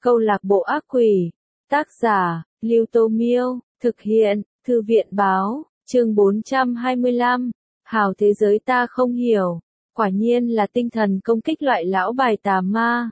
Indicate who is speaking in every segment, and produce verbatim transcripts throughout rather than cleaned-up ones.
Speaker 1: Câu lạc bộ ác quỷ. Tác giả, Lưu Tô Miêu. Thực hiện, Thư viện Báo. Chương bốn trăm hai mươi lăm. Hào thế giới ta không hiểu. Quả nhiên là tinh thần công kích loại lão bài tà ma.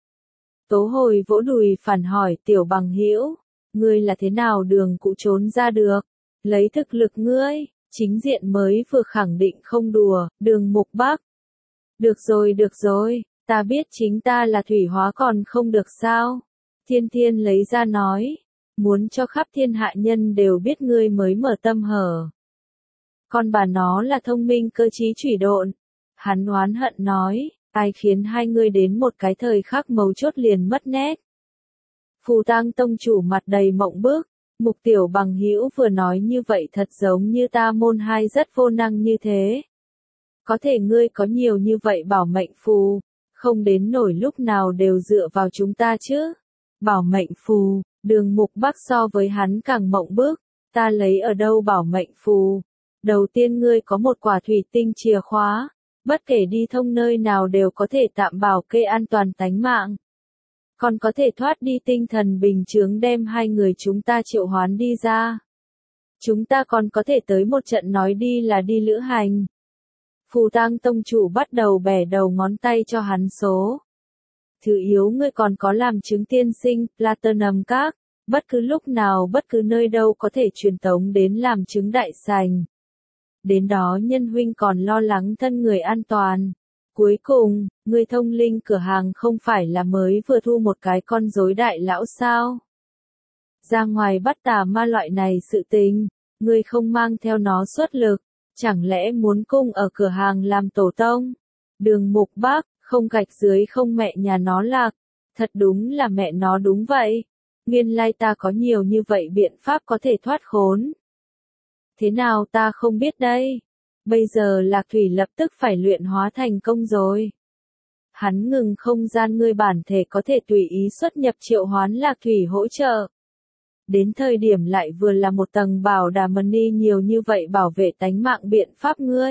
Speaker 1: Tố Hồi vỗ đùi phản hỏi Tiểu Bằng Hữu, ngươi là thế nào đường cũ trốn ra được? Lấy thực lực ngươi, chính diện mới vừa khẳng định không đùa, Đường Mục Bắc. Được rồi được rồi, ta biết chính ta là thủy hóa còn không được sao? Thiên Thiên lấy ra nói, muốn cho khắp thiên hạ nhân đều biết ngươi mới mở tâm hở. Con bà nó là thông minh cơ trí chủy độn. Hắn oán hận nói, ai khiến hai ngươi đến một cái thời khắc mấu chốt liền mất nét. Phù Tang tông chủ mặt đầy mộng bức, Mục Tiểu Bằng Hữu vừa nói như vậy thật giống như ta môn hai rất vô năng như thế. Có thể ngươi có nhiều như vậy bảo mệnh phù, không đến nổi lúc nào đều dựa vào chúng ta chứ. Bảo mệnh phù, Đường Mục Bắc so với hắn càng mộng bức, ta lấy ở đâu bảo mệnh phù? Đầu tiên ngươi có một quả thủy tinh chìa khóa, bất kể đi thông nơi nào đều có thể tạm bảo kê an toàn tánh mạng. Còn có thể thoát đi tinh thần bình chướng đem hai người chúng ta triệu hoán đi ra. Chúng ta còn có thể tới một trận nói đi là đi lữ hành. Phù Tang tông chủ bắt đầu bẻ đầu ngón tay cho hắn số. Thứ yếu ngươi còn có làm chứng tiên sinh, Platinum Các, bất cứ lúc nào bất cứ nơi đâu có thể truyền tống đến làm chứng đại sành. Đến đó nhân huynh còn lo lắng thân người an toàn. Cuối cùng, ngươi thông linh cửa hàng không phải là mới vừa thu một cái con rối đại lão sao? Ra ngoài bắt tà ma loại này sự tình, ngươi không mang theo nó xuất lực, chẳng lẽ muốn cung ở cửa hàng làm tổ tông? Đường Mục Bắc, không gạch dưới không mẹ nhà nó lạc, thật đúng là mẹ nó đúng vậy. Nguyên lai ta có nhiều như vậy biện pháp có thể thoát khốn. Thế nào ta không biết đây? Bây giờ Lạc Thủy lập tức phải luyện hóa thành công rồi. Hắn ngừng không gian ngươi bản thể có thể tùy ý xuất nhập triệu hoán Lạc Thủy hỗ trợ. Đến thời điểm lại vừa là một tầng bảo đà money nhiều như vậy bảo vệ tánh mạng biện pháp ngươi.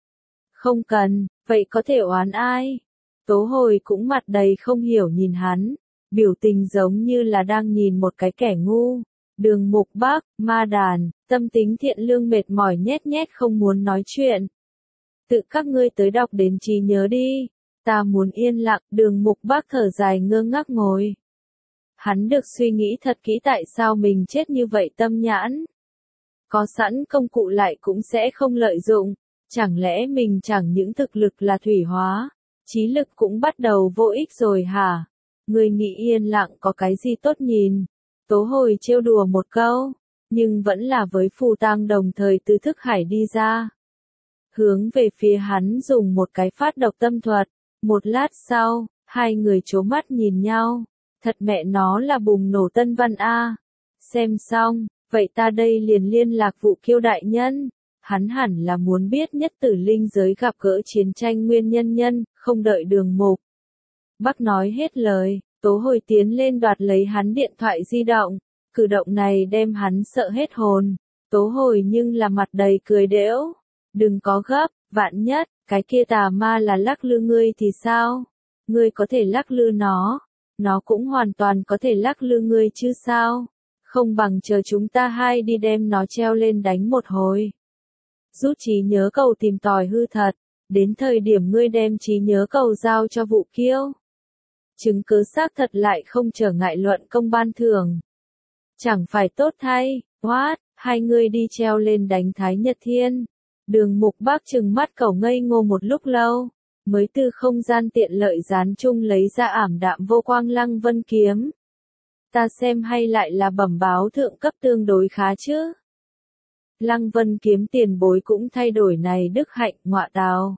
Speaker 1: Không cần, vậy có thể oán ai? Tố Hồi cũng mặt đầy không hiểu nhìn hắn, biểu tình giống như là đang nhìn một cái kẻ ngu. Đường Mục Bắc, ma đàn, tâm tính thiện lương mệt mỏi nhét nhét không muốn nói chuyện. Tự các ngươi tới đọc đến trí nhớ đi, ta muốn yên lặng. Đường Mục Bắc thở dài ngơ ngác ngồi. Hắn được suy nghĩ thật kỹ tại sao mình chết như vậy tâm nhãn. Có sẵn công cụ lại cũng sẽ không lợi dụng, chẳng lẽ mình chẳng những thực lực là thủy hóa, trí lực cũng bắt đầu vô ích rồi hả? Người nghĩ yên lặng có cái gì tốt nhìn? Tố Hồi trêu đùa một câu, nhưng vẫn là với Phù Tang đồng thời từ thức hải đi ra. Hướng về phía hắn dùng một cái phát độc tâm thuật. Một lát sau, hai người chố mắt nhìn nhau. Thật mẹ nó là bùng nổ tân văn a. Xem xong, vậy ta đây liền liên lạc Vụ Kiêu đại nhân. Hắn hẳn là muốn biết nhất tử linh giới gặp gỡ chiến tranh nguyên nhân nhân, không đợi Đường Mục Bắc nói hết lời. Tố Hồi tiến lên đoạt lấy hắn điện thoại di động, cử động này đem hắn sợ hết hồn. Tố Hồi nhưng là mặt đầy cười đễu, đừng có gấp, vạn nhất, cái kia tà ma là lắc lư ngươi thì sao? Ngươi có thể lắc lư nó, nó cũng hoàn toàn có thể lắc lư ngươi chứ sao? Không bằng chờ chúng ta hai đi đem nó treo lên đánh một hồi. Rút trí nhớ cầu tìm tòi hư thật, đến thời điểm ngươi đem trí nhớ cầu giao cho Vụ Kiêu. Chứng cứ xác thật lại không trở ngại luận công ban thưởng. Chẳng phải tốt thay, what, hai người đi treo lên đánh Thái Nhật Thiên. Đường Mục Bắc trừng mắt cẩu ngây ngô một lúc lâu, mới từ không gian tiện lợi gián chung lấy ra ảm đạm vô quang Lăng Vân kiếm. Ta xem hay lại là bẩm báo thượng cấp tương đối khá chứ. Lăng Vân kiếm tiền bối cũng thay đổi này đức hạnh ngọa tào.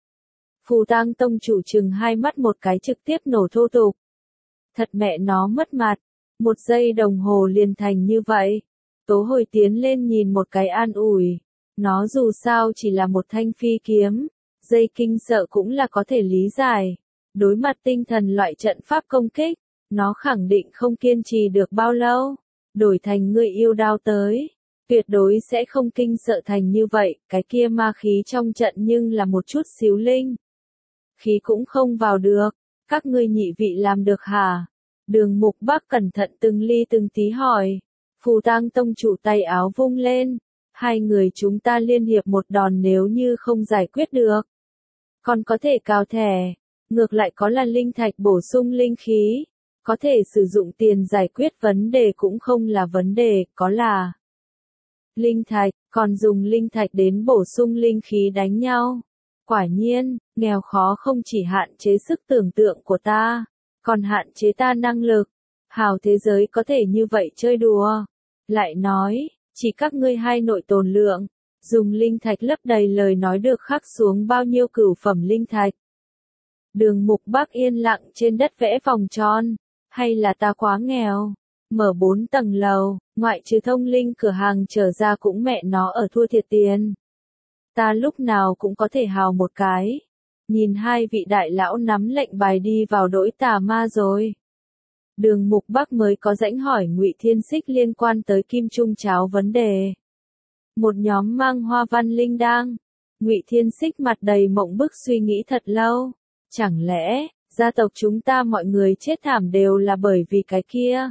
Speaker 1: Phù Tang tông chủ chừng hai mắt một cái trực tiếp nổ thô tục. Thật mẹ nó mất mặt, một giây đồng hồ liền thành như vậy. Tố Hồi tiến lên nhìn một cái an ủi. Nó dù sao chỉ là một thanh phi kiếm, dây kinh sợ cũng là có thể lý giải. Đối mặt tinh thần loại trận pháp công kích, nó khẳng định không kiên trì được bao lâu. Đổi thành người yêu đao tới, tuyệt đối sẽ không kinh sợ thành như vậy. Cái kia ma khí trong trận nhưng là một chút xíu linh khí cũng không vào được, các ngươi nhị vị làm được hả? Đường Mục Bắc cẩn thận từng ly từng tí hỏi. Phù Tang tông chủ tay áo vung lên. Hai người chúng ta liên hiệp một đòn nếu như không giải quyết được. Còn có thể cào thẻ. Ngược lại có là linh thạch bổ sung linh khí. Có thể sử dụng tiền giải quyết vấn đề cũng không là vấn đề, có là linh thạch, còn dùng linh thạch đến bổ sung linh khí đánh nhau. Quả nhiên, nghèo khó không chỉ hạn chế sức tưởng tượng của ta, còn hạn chế ta năng lực. Hào thế giới có thể như vậy chơi đùa. Lại nói, chỉ các ngươi hai nội tồn lượng, dùng linh thạch lấp đầy lời nói được khắc xuống bao nhiêu cửu phẩm linh thạch. Đường Mục Bắc yên lặng trên đất vẽ vòng tròn. Hay là ta quá nghèo? Mở bốn tầng lầu, ngoại trừ thông linh cửa hàng trở ra cũng mẹ nó ở thua thiệt tiền. Ta lúc nào cũng có thể hào một cái. Nhìn hai vị đại lão nắm lệnh bài đi vào đỗi tà ma rồi. Đường Mục Bắc mới có rãnh hỏi Ngụy Thiên Xích liên quan tới kim trung cháo vấn đề. Một nhóm mang hoa văn linh đang. Ngụy Thiên Xích mặt đầy mộng bức suy nghĩ thật lâu. Chẳng lẽ gia tộc chúng ta mọi người chết thảm đều là bởi vì cái kia?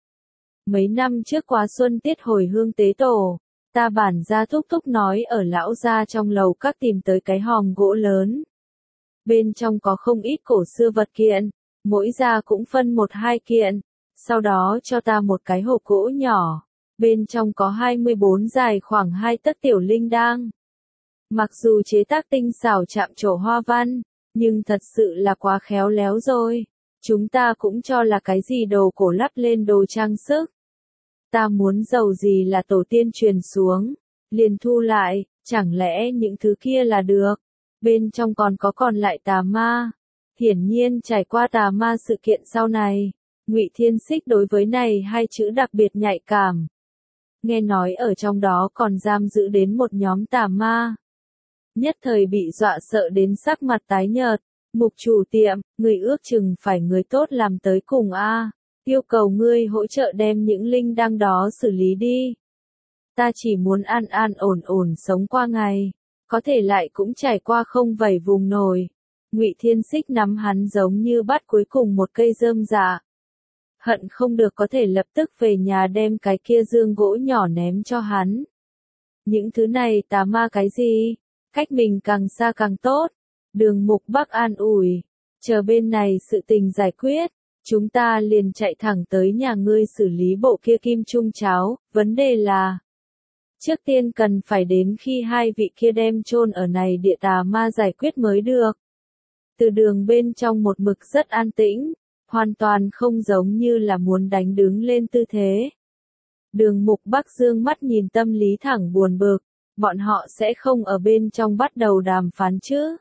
Speaker 1: Mấy năm trước quá xuân tiết hồi hương tế tổ, ta bản gia thúc thúc nói ở lão gia trong lầu các tìm tới cái hòm gỗ lớn. Bên trong có không ít cổ xưa vật kiện, mỗi gia cũng phân một hai kiện, sau đó cho ta một cái hộp gỗ nhỏ, bên trong có hai mươi bốn dài khoảng hai tấc tiểu linh đang. Mặc dù chế tác tinh xảo chạm trổ hoa văn, nhưng thật sự là quá khéo léo rồi. Chúng ta cũng cho là cái gì đồ cổ lắp lên đồ trang sức. Ta muốn giàu gì là tổ tiên truyền xuống, liền thu lại, chẳng lẽ những thứ kia là được. Bên trong còn có còn lại tà ma. Hiển nhiên trải qua tà ma sự kiện sau này, Ngụy Thiên Xích đối với này hai chữ đặc biệt nhạy cảm. Nghe nói ở trong đó còn giam giữ đến một nhóm tà ma. Nhất thời bị dọa sợ đến sắc mặt tái nhợt. Mục chủ tiệm, người ước chừng phải người tốt làm tới cùng a. Yêu cầu ngươi hỗ trợ đem những linh đăng đó xử lý đi. Ta chỉ muốn an an ổn ổn sống qua ngày, có thể lại cũng trải qua không vẩy vùng nổi. Ngụy Thiên Xích nắm hắn giống như bắt cuối cùng một cây rơm dạ. Hận không được có thể lập tức về nhà đem cái kia dương gỗ nhỏ ném cho hắn. Những thứ này tà ma cái gì? Cách mình càng xa càng tốt. Đường Mục Bắc an ủi. Chờ bên này sự tình giải quyết, chúng ta liền chạy thẳng tới nhà ngươi xử lý bộ kia kim trung cháo. Vấn đề là, trước tiên cần phải đến khi hai vị kia đem chôn ở này địa tà ma giải quyết mới được. Từ đường bên trong một mực rất an tĩnh, hoàn toàn không giống như là muốn đánh đứng lên tư thế. Đường Mục Bắc dương mắt nhìn tâm lý thẳng buồn bực, bọn họ sẽ không ở bên trong bắt đầu đàm phán chứ.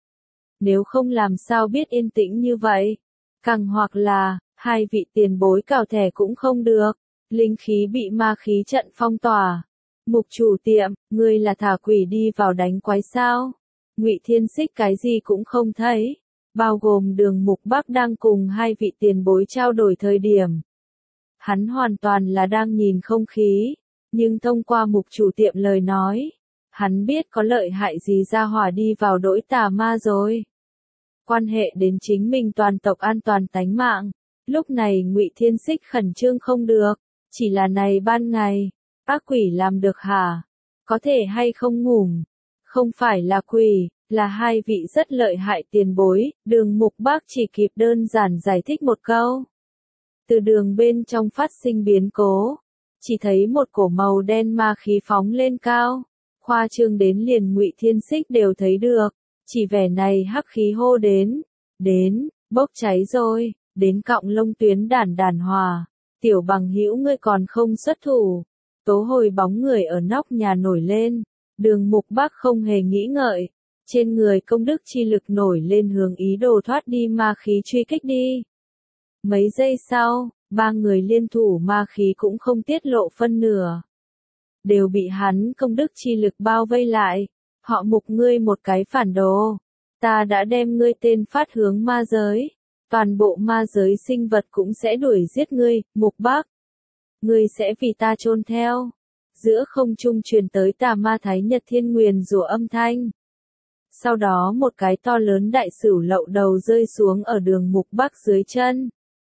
Speaker 1: Nếu không làm sao biết yên tĩnh như vậy. Càng hoặc là, hai vị tiền bối cào thẻ cũng không được, linh khí bị ma khí trận phong tỏa. Mục chủ tiệm, ngươi là thả quỷ đi vào đánh quái sao? Ngụy Thiên Xích cái gì cũng không thấy, bao gồm Đường Mục Bắc đang cùng hai vị tiền bối trao đổi thời điểm. Hắn hoàn toàn là đang nhìn không khí, nhưng thông qua mục chủ tiệm lời nói, hắn biết có lợi hại gì ra hỏa đi vào đỗi tà ma rồi. Quan hệ đến chính mình toàn tộc an toàn tánh mạng, lúc này Ngụy Thiên Xích khẩn trương không được, chỉ là này ban ngày, ác quỷ làm được hả? Có thể hay không ngủm? Không phải là quỷ, là hai vị rất lợi hại tiền bối. Đường Mục Bắc chỉ kịp đơn giản giải thích một câu. Từ đường bên trong phát sinh biến cố, chỉ thấy một cổ màu đen ma khí phóng lên cao, khoa trương đến liền Ngụy Thiên Xích đều thấy được. Chỉ vẻ này hắc khí hô đến, đến, bốc cháy rồi, đến cọng lông tuyến đản đản hòa. Tiểu bằng hữu ngươi còn không xuất thủ. Tố hồi bóng người ở nóc nhà nổi lên. Đường Mục Bắc không hề nghĩ ngợi, trên người công đức chi lực nổi lên hướng ý đồ thoát đi ma khí truy kích đi. Mấy giây sau, ba người liên thủ ma khí cũng không tiết lộ phân nửa, đều bị hắn công đức chi lực bao vây lại. Họ Mục ngươi một cái phản đồ, ta đã đem ngươi tên phát hướng ma giới, toàn bộ ma giới sinh vật cũng sẽ đuổi giết ngươi. Mục Bắc, ngươi sẽ vì ta chôn theo. Giữa không trung truyền tới tà ma Thái Nhật Thiên nguyền rủa âm thanh. Sau đó một cái to lớn đại sửu lậu đầu rơi xuống ở Đường Mục Bắc dưới chân.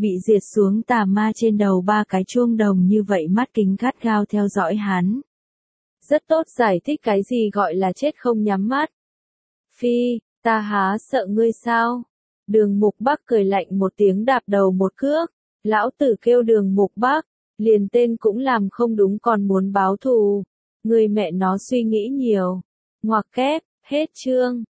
Speaker 1: bị diệt xuống tà ma trên đầu ba cái chuông đồng như vậy mắt kính gắt gao theo dõi hắn. Rất tốt giải thích cái gì gọi là chết không nhắm mắt. Phi, ta há sợ ngươi sao? Đường Mục Bắc cười lạnh một tiếng đạp đầu một cước. Lão tử kêu Đường Mục Bắc, liền tên cũng làm không đúng còn muốn báo thù. Người mẹ nó suy nghĩ nhiều. Ngoặc kép, hết chương.